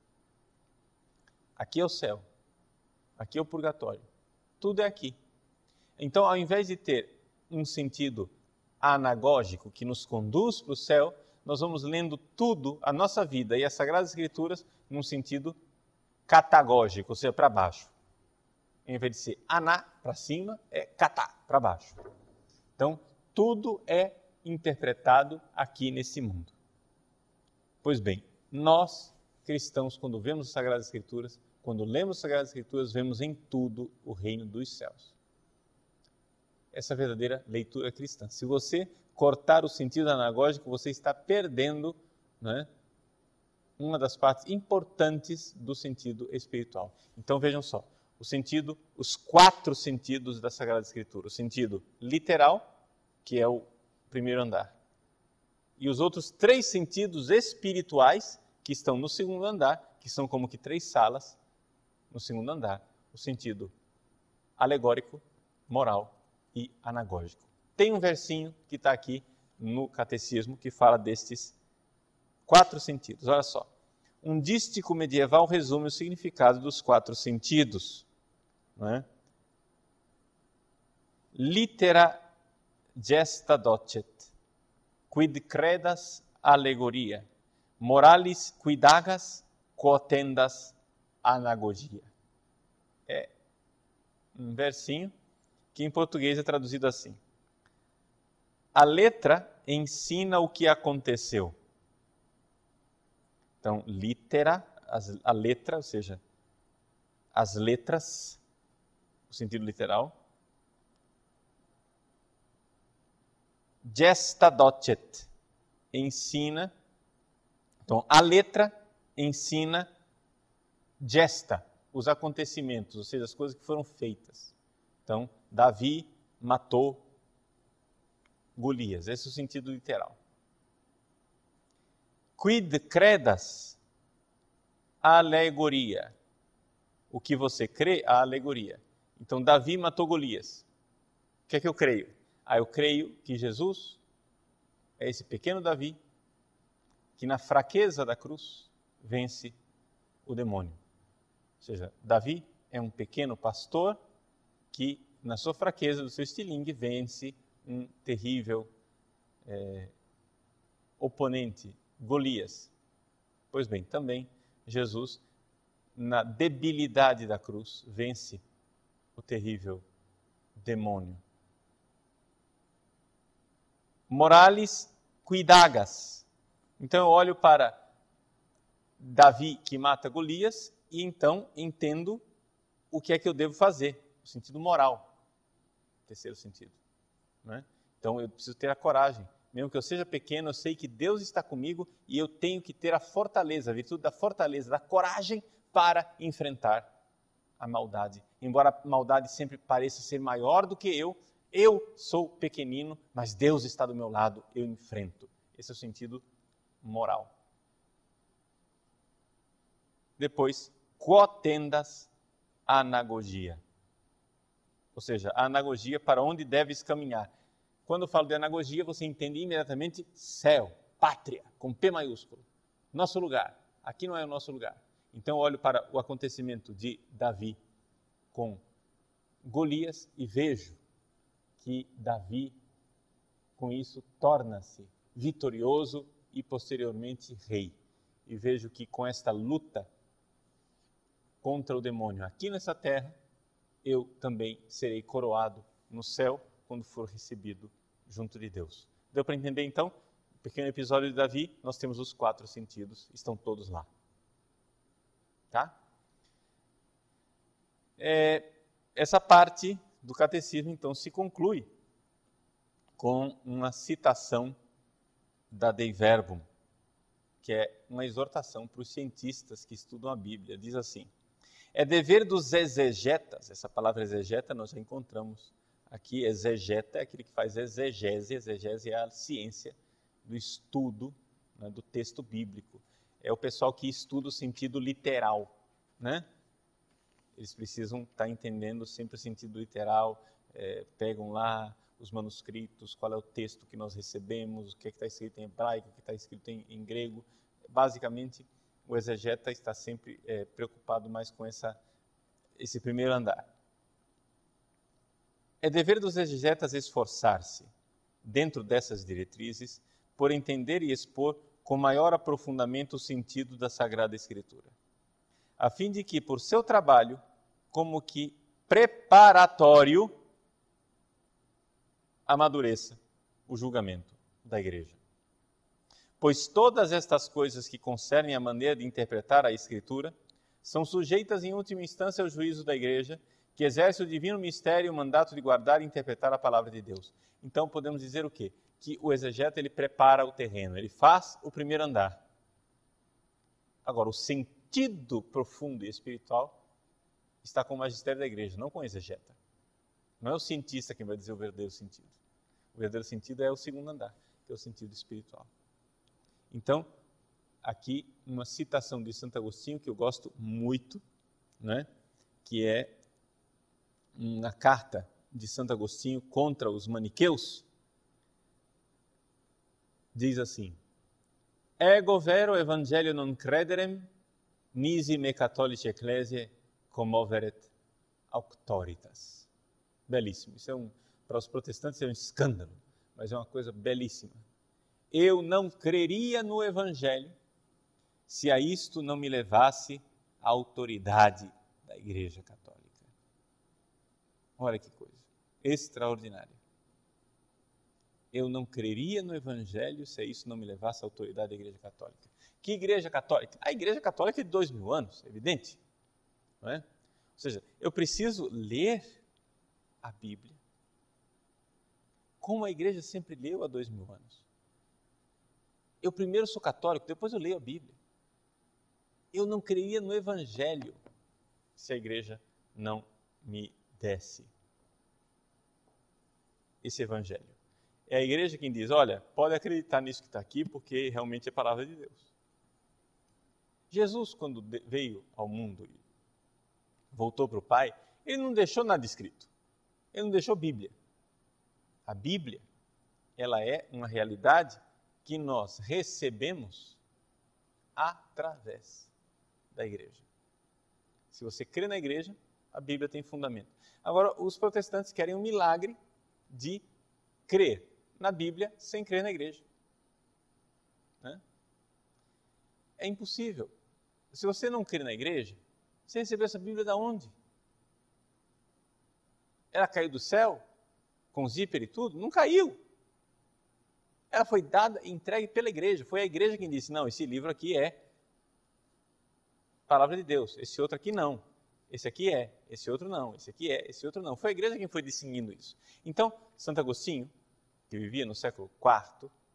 Aqui é o céu. Aqui é o purgatório. Tudo é aqui. Então, ao invés de ter um sentido anagógico que nos conduz para o céu, nós vamos lendo tudo, a nossa vida e as Sagradas Escrituras, num sentido catagógico, ou seja, para baixo. Em vez de ser aná, para cima, é catá, para baixo. Então, tudo é interpretado aqui nesse mundo. Pois bem, nós, cristãos, quando vemos as Sagradas Escrituras, quando lemos as Sagradas Escrituras, vemos em tudo o reino dos céus. Essa é a verdadeira leitura cristã. Se você cortar o sentido anagógico, você está perdendo, né, uma das partes importantes do sentido espiritual. Então vejam só, o sentido, os quatro sentidos da Sagrada Escritura. O sentido literal, que é o primeiro andar. E os outros três sentidos espirituais, que estão no segundo andar, que são como que três salas no segundo andar. O sentido alegórico, moral e anagógico. Tem um versinho que está aqui no Catecismo que fala destes quatro sentidos. Olha só. Um dístico medieval resume o significado dos quatro sentidos. Não é? Litera gesta docet, quid credas alegoria, moralis quidagas quotendas anagogia. É um versinho que em português é traduzido assim. A letra ensina o que aconteceu. Então, litera, a letra, ou seja, as letras, o sentido literal. Gesta docet, ensina. Então, a letra ensina gesta, os acontecimentos, ou seja, as coisas que foram feitas. Então, Davi matou Golias. Esse é o sentido literal. Quid credas? A alegoria. O que você crê, a alegoria. Então, Davi matou Golias. O que é que eu creio? Ah, eu creio que Jesus é esse pequeno Davi que na fraqueza da cruz vence o demônio. Ou seja, Davi é um pequeno pastor que na sua fraqueza do seu estilingue vence um terrível é, oponente, Golias. Pois bem, também Jesus, na debilidade da cruz, vence o terrível demônio. Moralis quidagas. Então eu olho para Davi que mata Golias e então entendo o que é que eu devo fazer, o sentido moral. Terceiro sentido. Né? Então eu preciso ter a coragem mesmo que eu seja pequeno, eu sei que Deus está comigo e eu tenho que ter a fortaleza, a virtude da fortaleza, da coragem para enfrentar a maldade. Embora a maldade sempre pareça ser maior do que eu, eu sou pequenino, mas Deus está do meu lado, eu enfrento. Esse é o sentido moral. Depois, quotendas anagogia. Ou seja, a anagogia para onde deves caminhar. Quando eu falo de anagogia, você entende imediatamente céu, pátria, com P maiúsculo. Nosso lugar. Aqui não é o nosso lugar. Então eu olho para o acontecimento de Davi com Golias e vejo que Davi, com isso, torna-se vitorioso e posteriormente rei. E vejo que com esta luta contra o demônio aqui nessa terra, eu também serei coroado no céu quando for recebido junto de Deus. Deu para entender então? No pequeno episódio de Davi, nós temos os quatro sentidos, estão todos lá. Tá? É, essa parte do catecismo, então, se conclui com uma citação da Dei Verbum, que é uma exortação para os cientistas que estudam a Bíblia. Diz assim: é dever dos exegetas, essa palavra exegeta nós já encontramos aqui, exegeta é aquele que faz exegese, exegese é a ciência do estudo, né, do texto bíblico. É o pessoal que estuda o sentido literal, né? Eles precisam estar entendendo sempre o sentido literal, é, pegam lá os manuscritos, qual é o texto que nós recebemos, o que é que está escrito em hebraico, o que está escrito em, em grego. Basicamente, o exegeta está sempre é, preocupado mais com essa, esse primeiro andar. É dever dos exegetas esforçar-se, dentro dessas diretrizes, por entender e expor com maior aprofundamento o sentido da Sagrada Escritura, a fim de que, por seu trabalho, como que preparatório, amadureça o julgamento da Igreja. Pois todas estas coisas que concernem a maneira de interpretar a Escritura são sujeitas em última instância ao juízo da Igreja, que exerce o divino mistério e o mandato de guardar e interpretar a palavra de Deus. Então podemos dizer o quê? Que o exegeta ele prepara o terreno, ele faz o primeiro andar. Agora, o sentido profundo e espiritual está com o magistério da Igreja, não com o exegeta. Não é o cientista quem vai dizer o verdadeiro sentido. O verdadeiro sentido é o segundo andar, que é o sentido espiritual. Então, aqui uma citação de Santo Agostinho que eu gosto muito, né? Que é na carta de Santo Agostinho contra os maniqueus, diz assim: Ego vero evangelio non crederem, nisi me catholici ecclesiae commoveret auctoritas. Belíssimo. Isso é um, para os protestantes é um escândalo, mas é uma coisa belíssima. Eu não creria no Evangelho se a isto não me levasse a autoridade da Igreja Católica. Olha que coisa extraordinária. Eu não creria no Evangelho se a isso não me levasse a autoridade da Igreja Católica. Que Igreja Católica? A Igreja Católica é de dois mil anos, é evidente. Não é? Ou seja, eu preciso ler a Bíblia como a Igreja sempre leu há dois mil anos. Eu primeiro sou católico, depois eu leio a Bíblia. Eu não creria no Evangelho se a Igreja não me desse esse Evangelho. É a Igreja quem diz, olha, pode acreditar nisso que está aqui, porque realmente é palavra de Deus. Jesus, quando veio ao mundo e voltou para o Pai, ele não deixou nada escrito. Ele não deixou Bíblia. A Bíblia, ela é uma realidade que nós recebemos através da Igreja. Se você crê na Igreja, a Bíblia tem fundamento. Agora, os protestantes querem um milagre de crer na Bíblia sem crer na Igreja. Né? É impossível. Se você não crê na Igreja, você recebeu essa Bíblia da onde? Ela caiu do céu? Com zíper e tudo? Não caiu. Ela foi dada, entregue pela Igreja. Foi a Igreja quem disse, não, esse livro aqui é palavra de Deus, esse outro aqui não. Esse aqui é, esse outro não, esse aqui é, esse outro não. Foi a Igreja quem foi decidindo isso. Então, Santo Agostinho, que vivia no século quarto,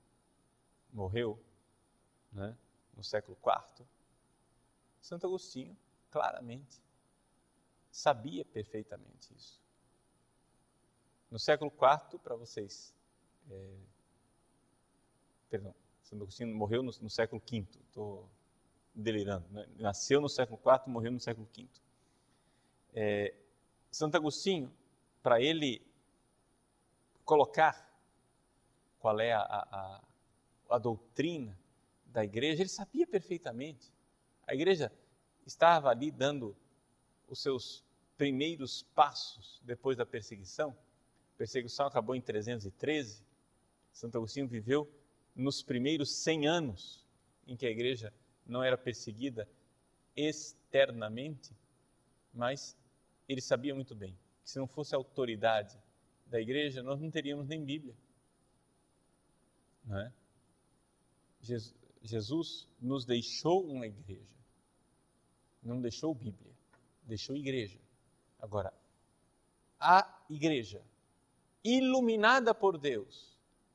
morreu, né, no século quarto, Santo Agostinho claramente sabia perfeitamente isso. No século quarto, para vocês, é, perdão, Santo Agostinho morreu no, no século quinto, estou delirando, né? Nasceu no século quarto, morreu no século quinto. É, Santo Agostinho, para ele colocar qual é a, a, a doutrina da igreja, ele sabia perfeitamente. A igreja estava ali dando os seus primeiros passos depois da perseguição. A perseguição acabou em trezentos e treze. Santo Agostinho viveu nos primeiros cem anos em que a igreja não era perseguida externamente, mas ele sabia muito bem que se não fosse a autoridade da igreja, nós não teríamos nem Bíblia. Não é? Jesus, Jesus nos deixou uma igreja, não deixou Bíblia, deixou igreja. Agora, a igreja, iluminada por Deus,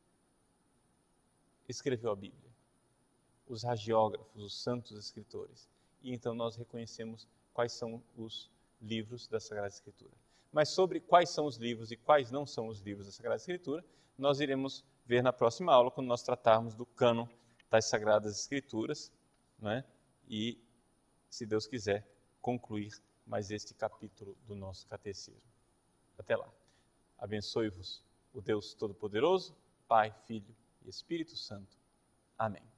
escreveu a Bíblia. Os hagiógrafos, os santos escritores. E então nós reconhecemos quais são os livros da Sagrada Escritura. Mas sobre quais são os livros e quais não são os livros da Sagrada Escritura, nós iremos ver na próxima aula, quando nós tratarmos do cânon das Sagradas Escrituras, não é? E, se Deus quiser, concluir mais este capítulo do nosso catecismo. Até lá. Abençoe-vos o Deus Todo-Poderoso, Pai, Filho e Espírito Santo. Amém.